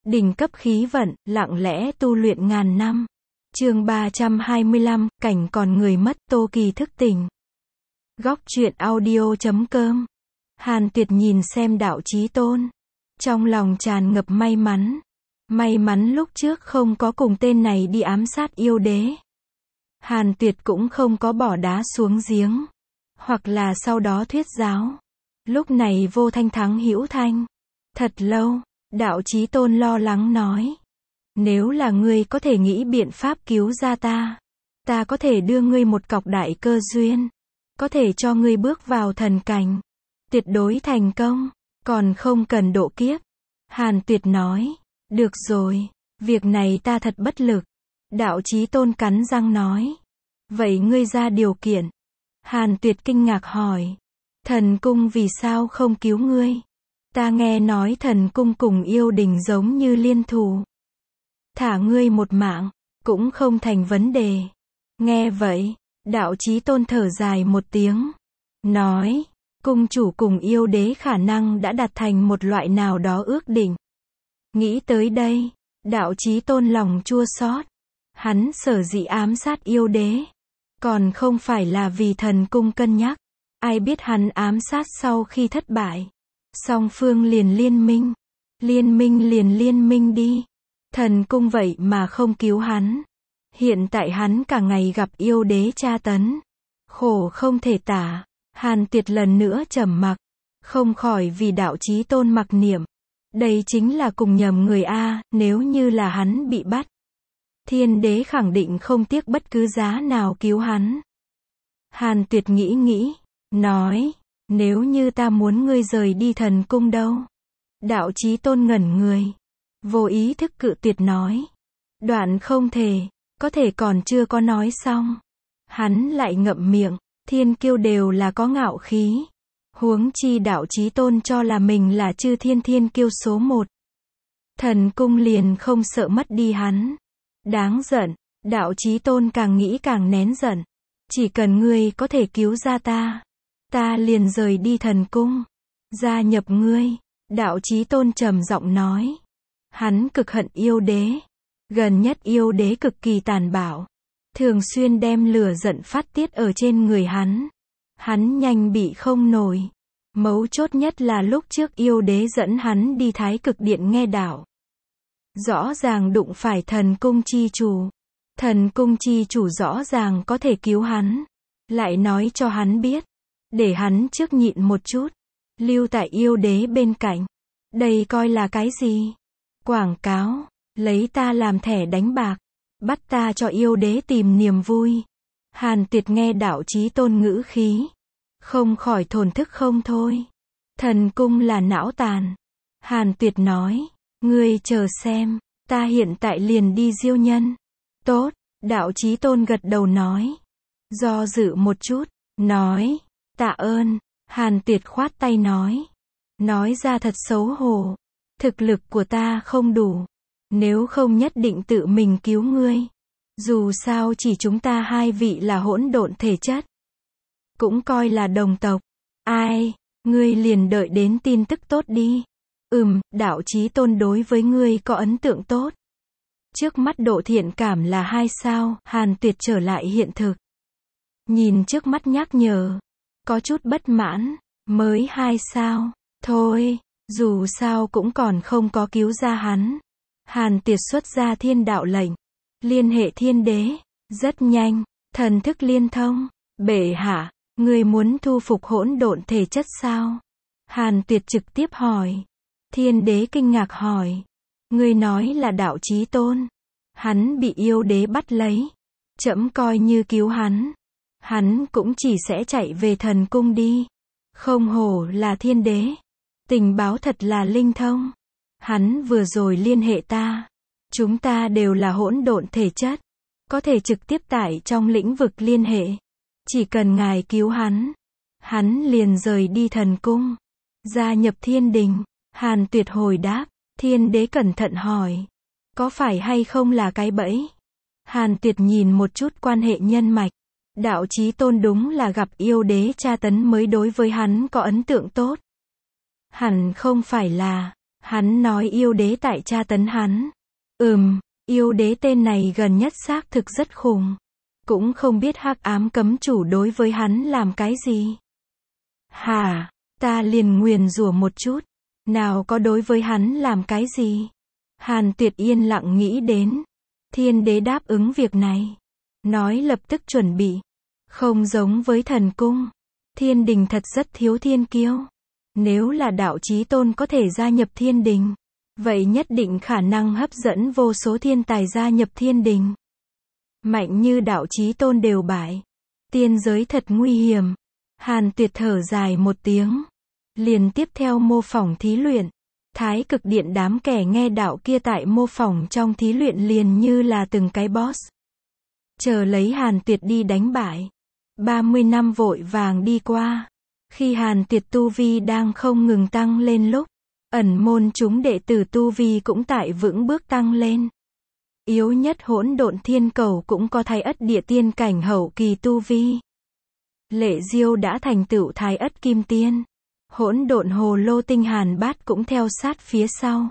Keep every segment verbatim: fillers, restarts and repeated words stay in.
Đỉnh cấp khí vận, lặng lẽ tu luyện ngàn năm. Chương ba trăm hai mươi lăm, cảnh còn người mất, Tô Kỳ thức tỉnh. Góc truyện audio chấm com. Hàn Tuyệt nhìn xem Đạo Chí Tôn, trong lòng tràn ngập may mắn. May mắn lúc trước không có cùng tên này đi ám sát yêu đế. Hàn Tuyệt cũng không có bỏ đá xuống giếng, hoặc là sau đó thuyết giáo. Lúc này vô thanh thắng hữu thanh. Thật lâu, Đạo Chí Tôn lo lắng nói, nếu là ngươi có thể nghĩ biện pháp cứu ra ta, ta có thể đưa ngươi một cọc đại cơ duyên, có thể cho ngươi bước vào thần cảnh, tuyệt đối thành công, còn không cần độ kiếp. Hàn Tuyệt nói, được rồi, việc này ta thật bất lực. Đạo Chí Tôn cắn răng nói, vậy ngươi ra điều kiện. Hàn Tuyệt kinh ngạc hỏi, thần cung vì sao không cứu ngươi? Ta nghe nói thần cung cùng yêu đình giống như liên thủ. Thả ngươi một mạng, cũng không thành vấn đề. Nghe vậy, Đạo Chí Tôn thở dài một tiếng, nói, cung chủ cùng yêu đế khả năng đã đạt thành một loại nào đó ước định. Nghĩ tới đây, Đạo Chí Tôn lòng chua xót. Hắn sở dĩ ám sát yêu đế, còn không phải là vì thần cung cân nhắc. Ai biết hắn ám sát sau khi thất bại, song phương liền liên minh. Liên minh liền liên minh đi. Thần cung vậy mà không cứu hắn. Hiện tại hắn cả ngày gặp yêu đế tra tấn, khổ không thể tả. Hàn Tuyệt lần nữa trầm mặc, không khỏi vì Đạo Chí Tôn mặc niệm. Đây chính là cùng nhầm người a, nếu như là hắn bị bắt, thiên đế khẳng định không tiếc bất cứ giá nào cứu hắn. Hàn Tuyệt nghĩ nghĩ, nói, nếu như ta muốn ngươi rời đi thần cung đâu? Đạo Chí Tôn ngẩn người, vô ý thức cự tuyệt nói, đoạn không thể. Có thể còn chưa có nói xong, hắn lại ngậm miệng. Thiên kiêu đều là có ngạo khí, huống chi Đạo Chí Tôn cho là mình là chư thiên thiên kiêu số một. Thần cung liền không sợ mất đi hắn. Đáng giận. Đạo Chí Tôn càng nghĩ càng nén giận. Chỉ cần ngươi có thể cứu ra ta, ta liền rời đi thần cung, gia nhập ngươi. Đạo Chí Tôn trầm giọng nói, hắn cực hận yêu đế. Gần nhất yêu đế cực kỳ tàn bạo, thường xuyên đem lửa giận phát tiết ở trên người hắn. Hắn nhanh bị không nổi. Mấu chốt nhất là lúc trước yêu đế dẫn hắn đi Thái Cực Điện nghe đạo. Rõ ràng đụng phải thần cung chi chủ. Thần cung chi chủ rõ ràng có thể cứu hắn, lại nói cho hắn biết, để hắn trước nhịn một chút, lưu tại yêu đế bên cạnh. Đây coi là cái gì? Quảng cáo, lấy ta làm thẻ đánh bạc, bắt ta cho yêu đế tìm niềm vui. Hàn Tuyệt nghe Đạo Chí Tôn ngữ khí, không khỏi thổn thức không thôi. Thần cung là não tàn. Hàn Tuyệt nói, ngươi chờ xem, ta hiện tại liền đi diêu nhân. Tốt. Đạo Chí Tôn gật đầu nói, do dự một chút, nói, tạ ơn. Hàn Tuyệt khoát tay nói, nói ra thật xấu hổ, thực lực của ta không đủ, nếu không nhất định tự mình cứu ngươi. Dù sao chỉ chúng ta hai vị là hỗn độn thể chất, cũng coi là đồng tộc. Ai, ngươi liền đợi đến tin tức tốt đi. Ừm, Đạo Chí Tôn đối với ngươi có ấn tượng tốt. Trước mắt độ thiện cảm là hai sao. Hàn Tuyệt trở lại hiện thực, nhìn trước mắt nhắc nhở, có chút bất mãn. Mới hai sao, thôi, dù sao cũng còn không có cứu ra hắn. Hàn Tuyệt xuất ra thiên đạo lệnh, liên hệ thiên đế. Rất nhanh, thần thức liên thông. Bệ hạ, ngươi muốn thu phục hỗn độn thể chất sao? Hàn Tuyệt trực tiếp hỏi. Thiên đế kinh ngạc hỏi, ngươi nói là Đạo Chí Tôn? Hắn bị yêu đế bắt lấy, trẫm coi như cứu hắn, hắn cũng chỉ sẽ chạy về thần cung đi. Không hổ là thiên đế, tình báo thật là linh thông. Hắn vừa rồi liên hệ ta, chúng ta đều là hỗn độn thể chất, có thể trực tiếp tại trong lĩnh vực liên hệ. Chỉ cần ngài cứu hắn, hắn liền rời đi thần cung, gia nhập thiên đình. Hàn Tuyệt hồi đáp. Thiên đế cẩn thận hỏi, có phải hay không là cái bẫy? Hàn Tuyệt nhìn một chút quan hệ nhân mạch. Đạo Chí Tôn đúng là gặp yêu đế tra tấn mới đối với hắn có ấn tượng tốt. Hẳn không phải là. Hắn nói yêu đế tại tra tấn hắn. Ừm, yêu đế tên này gần nhất xác thực rất khủng. Cũng không biết hắc ám cấm chủ đối với hắn làm cái gì. Hả, ta liền nguyền rủa một chút. Nào có đối với hắn làm cái gì? Hàn Tuyệt yên lặng nghĩ đến. Thiên đế đáp ứng việc này. Nói lập tức chuẩn bị. Không giống với thần cung. Thiên đình thật rất thiếu thiên kiêu. Nếu là đạo chí tôn có thể gia nhập thiên đình, vậy nhất định khả năng hấp dẫn vô số thiên tài gia nhập thiên đình. Mạnh như đạo chí tôn đều bại. Tiên giới thật nguy hiểm. Hàn Tuyệt thở dài một tiếng. Liền tiếp theo mô phỏng thí luyện. Thái cực điện đám kẻ nghe đạo kia tại mô phỏng trong thí luyện liền như là từng cái boss. Chờ lấy Hàn Tuyệt đi đánh bại. ba mươi năm vội vàng đi qua. Khi Hàn Tuyệt tu vi đang không ngừng tăng lên lúc, ẩn môn chúng đệ tử tu vi cũng tại vững bước tăng lên. Yếu nhất hỗn độn thiên cầu cũng có thái ất địa tiên cảnh hậu kỳ tu vi. Lệ Diêu đã thành tựu thái ất kim tiên. Hỗn độn hồ lô tinh Hàn Bát cũng theo sát phía sau.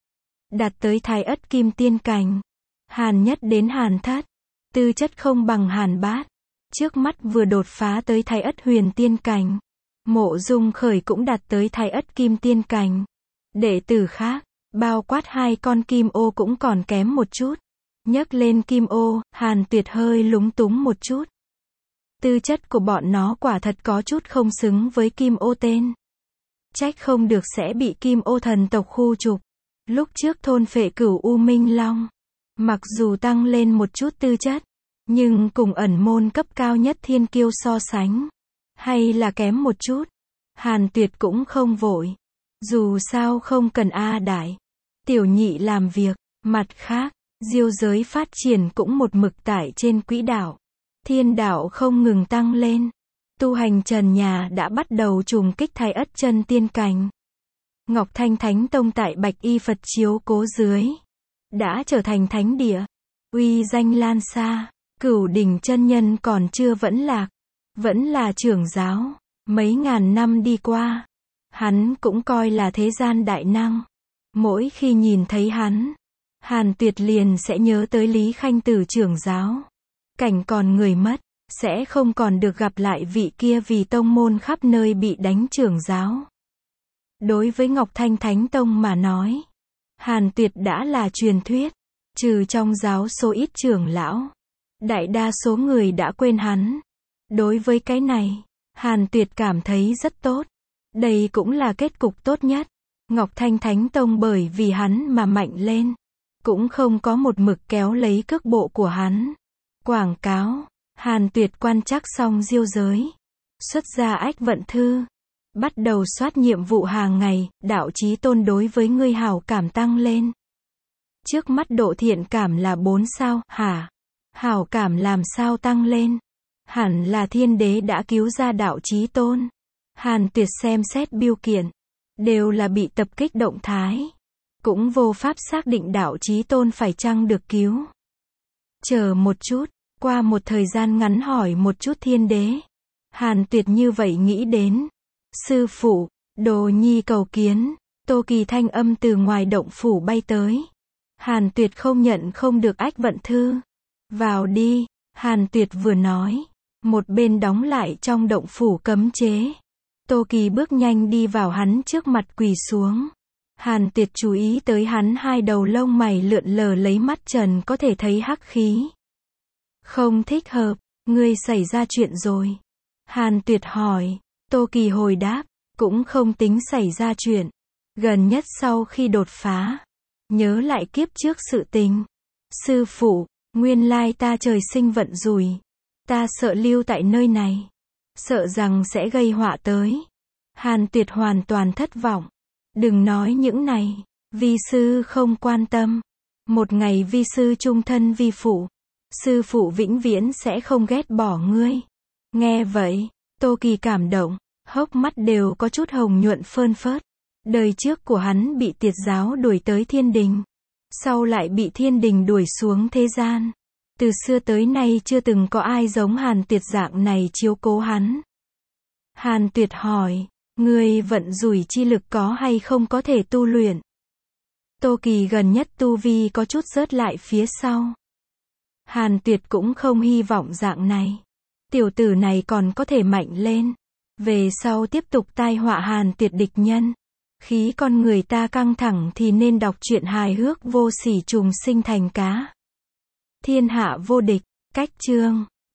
Đạt tới thái ất kim tiên cảnh. Hàn Nhất đến Hàn Thất. Tư chất không bằng Hàn Bát. Trước mắt vừa đột phá tới thái ất huyền tiên cảnh. Mộ Dung Khởi cũng đạt tới thái ất kim tiên cảnh. Đệ tử khác, bao quát hai con kim ô cũng còn kém một chút. Nhắc lên kim ô, Hàn Tuyệt hơi lúng túng một chút. Tư chất của bọn nó quả thật có chút không xứng với kim ô tên. Trách không được sẽ bị kim ô thần tộc khu trục. Lúc trước thôn phệ cửu U Minh Long. Mặc dù tăng lên một chút tư chất, nhưng cùng ẩn môn cấp cao nhất thiên kiêu so sánh. Hay là kém một chút. Hàn Tuyệt cũng không vội. Dù sao không cần A Đại. Tiểu nhị làm việc. Mặt khác, diêu giới phát triển cũng một mực tải trên quỹ đạo. Thiên đạo không ngừng tăng lên. Tu hành trần nhà đã bắt đầu trùng kích thái ất chân tiên cảnh. Ngọc Thanh Thánh Tông tại Bạch Y Phật chiếu cố dưới. Đã trở thành thánh địa. Uy danh lan xa. Cửu đỉnh chân nhân còn chưa vẫn lạc. Vẫn là trưởng giáo. Mấy ngàn năm đi qua. Hắn cũng coi là thế gian đại năng. Mỗi khi nhìn thấy hắn, Hàn Tuyệt liền sẽ nhớ tới Lý Khanh Tử trưởng giáo. Cảnh còn người mất, sẽ không còn được gặp lại vị kia vì tông môn khắp nơi bị đánh trưởng giáo. Đối với Ngọc Thanh Thánh Tông mà nói, Hàn Tuyệt đã là truyền thuyết. Trừ trong giáo số ít trưởng lão, đại đa số người đã quên hắn. Đối với cái này, Hàn Tuyệt cảm thấy rất tốt. Đây cũng là kết cục tốt nhất. Ngọc Thanh Thánh Tông bởi vì hắn mà mạnh lên. Cũng không có một mực kéo lấy cước bộ của hắn. Quảng cáo. Hàn Tuyệt quan trắc xong diêu giới. Xuất ra ách vận thư. Bắt đầu soát nhiệm vụ hàng ngày. Đạo chí tôn đối với ngươi hảo cảm tăng lên. Trước mắt độ thiện cảm là bốn sao. Hả? Hảo cảm làm sao tăng lên? Hẳn là thiên đế đã cứu ra đạo chí tôn. Hàn Tuyệt xem xét biêu kiện. Đều là bị tập kích động thái. Cũng vô pháp xác định đạo chí tôn phải chăng được cứu. Chờ một chút. Qua một thời gian ngắn hỏi một chút thiên đế. Hàn Tuyệt như vậy nghĩ đến. Sư phụ, đồ nhi cầu kiến. Tô Kỳ thanh âm từ ngoài động phủ bay tới. Hàn Tuyệt không nhận không được ách vận thư. Vào đi. Hàn Tuyệt vừa nói. Một bên đóng lại trong động phủ cấm chế. Tô Kỳ bước nhanh đi vào hắn trước mặt quỳ xuống. Hàn Tuyệt chú ý tới hắn hai đầu lông mày lượn lờ lấy mắt trần có thể thấy hắc khí. Không thích hợp, ngươi xảy ra chuyện rồi. Hàn Tuyệt hỏi. Tô Kỳ hồi đáp, cũng không tính xảy ra chuyện. Gần nhất sau khi đột phá, nhớ lại kiếp trước sự tình. Sư phụ, nguyên lai ta trời sinh vận rủi. Ta sợ lưu tại nơi này. Sợ rằng sẽ gây họa tới. Hàn Tuyệt hoàn toàn thất vọng. Đừng nói những này. Vi sư không quan tâm. Một ngày vi sư chung thân vi phụ. Sư phụ vĩnh viễn sẽ không ghét bỏ ngươi. Nghe vậy, Tô Kỳ cảm động. Hốc mắt đều có chút hồng nhuận phơn phớt. Đời trước của hắn bị tiệt giáo đuổi tới thiên đình. Sau lại bị thiên đình đuổi xuống thế gian. Từ xưa tới nay chưa từng có ai giống Hàn Tuyệt dạng này chiếu cố hắn. Hàn Tuyệt hỏi, ngươi vận rủi chi lực có hay không có thể tu luyện? Tô Kỳ gần nhất tu vi có chút rớt lại phía sau. Hàn Tuyệt cũng không hy vọng dạng này. Tiểu tử này còn có thể mạnh lên. Về sau tiếp tục tai họa Hàn Tuyệt địch nhân. Khí con người ta căng thẳng thì nên đọc truyện hài hước vô sỉ trùng sinh thành cá. Thiên hạ vô địch, cách chương.